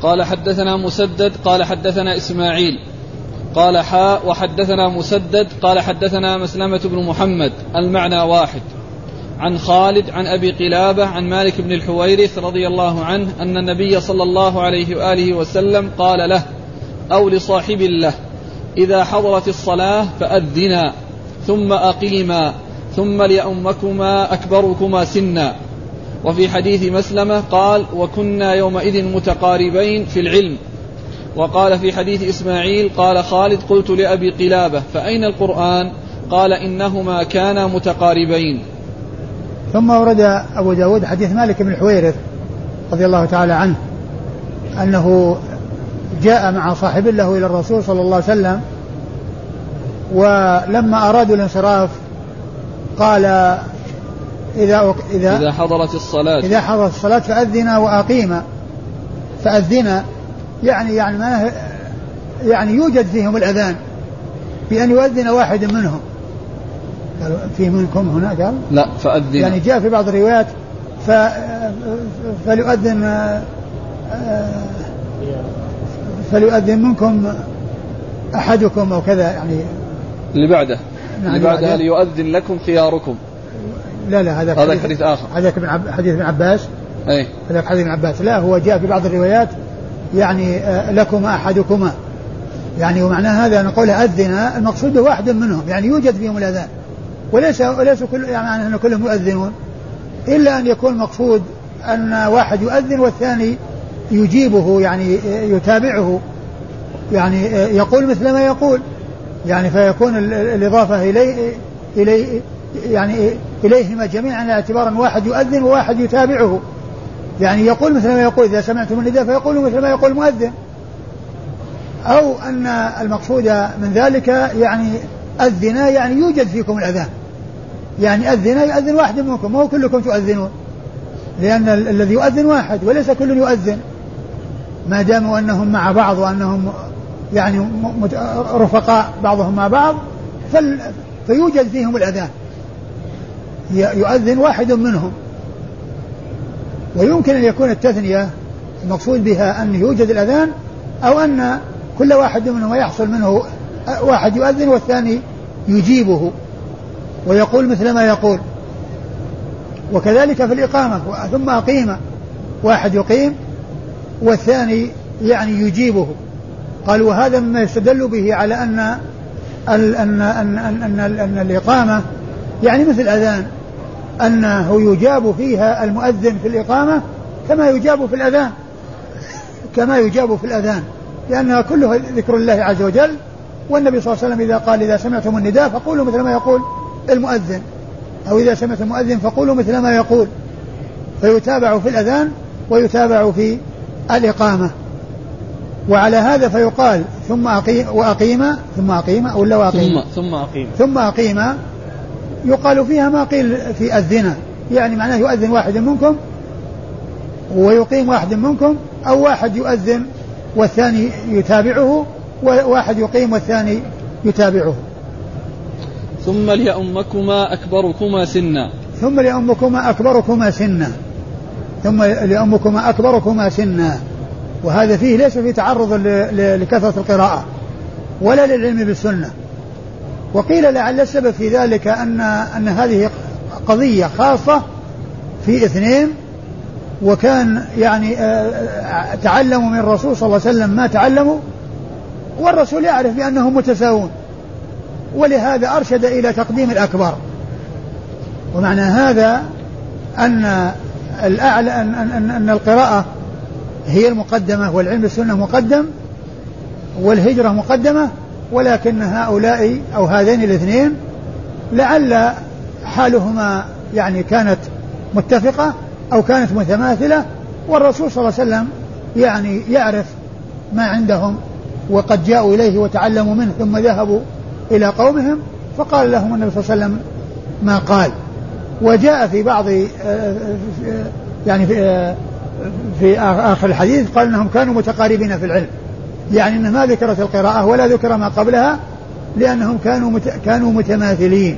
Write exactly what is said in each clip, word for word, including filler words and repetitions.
قال حدثنا مسدد قال حدثنا إسماعيل قال حاء وحدثنا مسدد قال حدثنا مسلمة بن محمد المعنى واحد عن خالد عن أبي قلابة عن مالك بن الحويرث رضي الله عنه أن النبي صلى الله عليه وآله وسلم قال له أو لصاحب له إذا حضرت الصلاة فأذنا ثم أقيما ثم ليؤمكما أكبركما سنا. وفي حديث مسلمة قال وكنا يومئذ متقاربين في العلم. وقال في حديث إسماعيل قال خالد قلت لأبي قلابة فأين القرآن؟ قال إنهما كانا متقاربين. ثم ورد أبو داود حديث مالك بن الحويرث رضي الله تعالى عنه أنه جاء مع صاحب له إلى الرسول صلى الله عليه وسلم، ولما أرادوا الانصراف قال إذا, إذا, إذا حضرت الصلاة إذا حضرت الصلاة فأذنا وأقيما. فأذنا يعني يعني ما يعني يوجد فيهم الأذان بأن يؤذن واحد منهم. في منكم هنا قال لا فأذن، يعني جاء في بعض الروايات ف... فليؤذن فليؤذن منكم أحدكم أو كذا يعني اللي بعده نعم اللي بعده ليؤذن لكم خياركم. لا لا هذا هذا حديث آخر، هذا حديث ابن عباس. أي هذا حديث ابن عباس. لا هو جاء في بعض الروايات يعني لكما أحدكما، يعني ومعنى هذا أن قوله أذنا المقصود واحد منهم، يعني يوجد فيهم الأذان وليس وليس كل يعني أن كلهم يؤذنون، إلا أن يكون مقصود أن واحد يؤذن والثاني يجيبه يعني يتابعه، يعني يقول مثل ما يقول، يعني فيكون الإضافة إليه إليه يعني إليهما جميعا على اعتبار أن واحد يؤذن وواحد يتابعه، يعني يقول مثل ما يقول إذا سمعتم النداء فيقول مثل ما يقول المؤذن، أو أن المقصود من ذلك يعني أذنا يعني يوجد فيكم الأذان، يعني أذنا يؤذن واحد منكم، ما هو كلكم تؤذنون، لأن الذي يؤذن واحد وليس كل يؤذن، ما داموا أنهم مع بعض وأنهم يعني رفقاء بعضهم مع بعض فيوجد فيهم الأذان، يؤذن واحد منهم. ويمكن أن يكون التثنية المقصود بها أن يوجد الأذان، أو أن كل واحد منهم يحصل منه واحد يؤذن والثاني يجيبه ويقول مثل ما يقول. وكذلك في الإقامة ثم أقيم، واحد يقيم والثاني يعني يجيبه. قال وهذا مما يستدل به على أن أن أن أن, أن, أن, أن الإقامة يعني مثل الأذان، أنه يجاب فيها المؤذن في الإقامة كما يجاب في الأذان كما يجاب في الأذان لأنها كلها ذكر الله عز وجل. والنبي صلى الله عليه وسلم إذا قال إذا سمعتم النداء فقولوا مثل ما يقول المؤذن، أو إذا سمعتم المؤذن فقولوا مثل ما يقول، فيتابع في الأذان ويتابع في الإقامة. وعلى هذا فيقال ثم أقيم وأقيم ثم أقيم أو لا وأقيم ثم ثم أقيم ثم أقيم يقال فيها ما قيل في الذنا، يعني معناه يؤذن واحد منكم ويقيم واحد منكم، أو واحد يؤذن والثاني يتابعه، وواحد يقيم والثاني يتابعه. ثم ليؤمكما أكبركما سنا ثم ليؤمكما أكبركما سنا ثم ليؤمكما أكبركما سنا. وهذا فيه ليس في تعرض لكثرة القراءة ولا للعلم بالسنة. وقيل لعل السبب في ذلك أن أن هذه قضية خاصة في اثنين، وكان يعني تعلموا من الرسول صلى الله عليه وسلم ما تعلموا، والرسول يعرف بأنهم متساوون، ولهذا أرشد إلى تقديم الأكبر. ومعنى هذا أن الأعلى أن, أن, أن القراءة هي المقدمة والعلم بالسنة مقدم والهجرة مقدمة، ولكن هؤلاء أو هذين الاثنين لعل حالهما يعني كانت متفقة أو كانت متماثلة، والرسول صلى الله عليه وسلم يعني يعرف ما عندهم، وقد جاءوا إليه وتعلموا منه ثم ذهبوا إلى قومهم فقال لهم النبي صلى الله عليه وسلم ما قال. وجاء في بعض يعني في, في آخر الحديث قال أنهم كانوا متقاربين في العلم، يعني أن ما ذكرت القراءة ولا ذكر ما قبلها لأنهم كانوا مت كانوا متماثلين.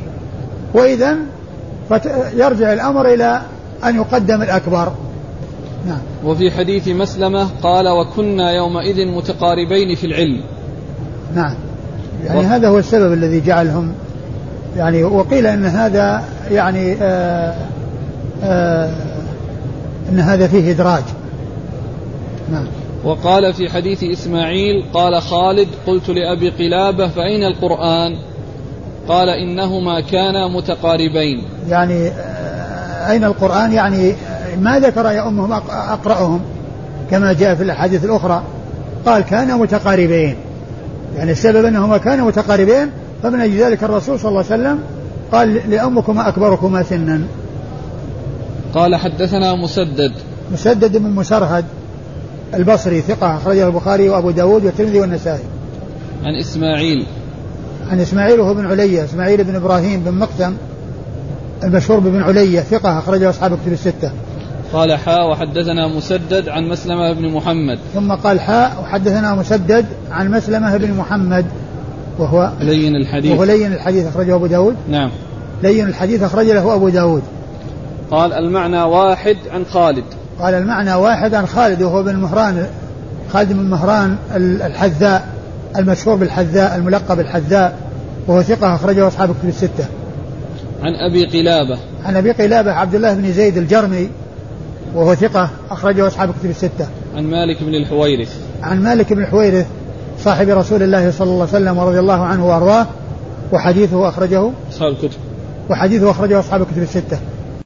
وإذن يرجع الأمر إلى أن يقدم الأكبر. نعم. وفي حديث مسلمة قال وكنا يومئذ متقاربين في العلم. نعم، يعني و... هذا هو السبب الذي جعلهم يعني، وقيل ان هذا يعني آآ آآ ان هذا فيه إدراج. نعم. وقال في حديث إسماعيل قال خالد قلت لأبي قلابة فأين القرآن؟ قال إنهما كانا متقاربين. يعني أين القرآن؟ يعني ما ذكر يا أمهم أقرأهم كما جاء في الأحاديث الأخرى، قال كانا متقاربين، يعني السبب أنهما كانا متقاربين، فمن أجل ذلك الرسول صلى الله عليه وسلم قال لأمكما أكبركما سنا. قال حدثنا مسدد مسدد من مسرهد البصري ثقة أخرجه البخاري وأبو داود والترمذي والنسائي. عن إسماعيل عن إسماعيل وهو بن علية، إسماعيل بن إبراهيم بن مقسم المشهور بن علية ثقة أخرجه أصحاب الكتب الستة. قال حاء وحدثنا مسدد عن مسلمة بن محمد. ثم قال حاء وحدثنا مسدد عن مسلمة بن محمد وهو لين الحديث وهو لين الحديث أخرجه أبو داود. نعم. لين الحديث أخرج له أبو داود. قال المعنى واحد عن خالد. قال المعنى واحد عن خالد وهو بن مهران، خالد بن مهران الحذاء المشهور بالحذاء الملقب بالحذاء، وهو ثقة أخرجه أصحاب الكتب الستة. عن أبي قلابة عن أبي قلابة عبد الله بن زيد الجرمي وهو ثقة أخرجه أصحاب الكتب الستة. عن مالك بن الحويرث عن مالك بن الحويرث صاحب رسول الله صلى الله عليه وسلم ورضي الله عنه وأرضاه، وحديثه أخرجه أصحاب الكتب وحديثه أخرجه أصحاب الكتب الستة.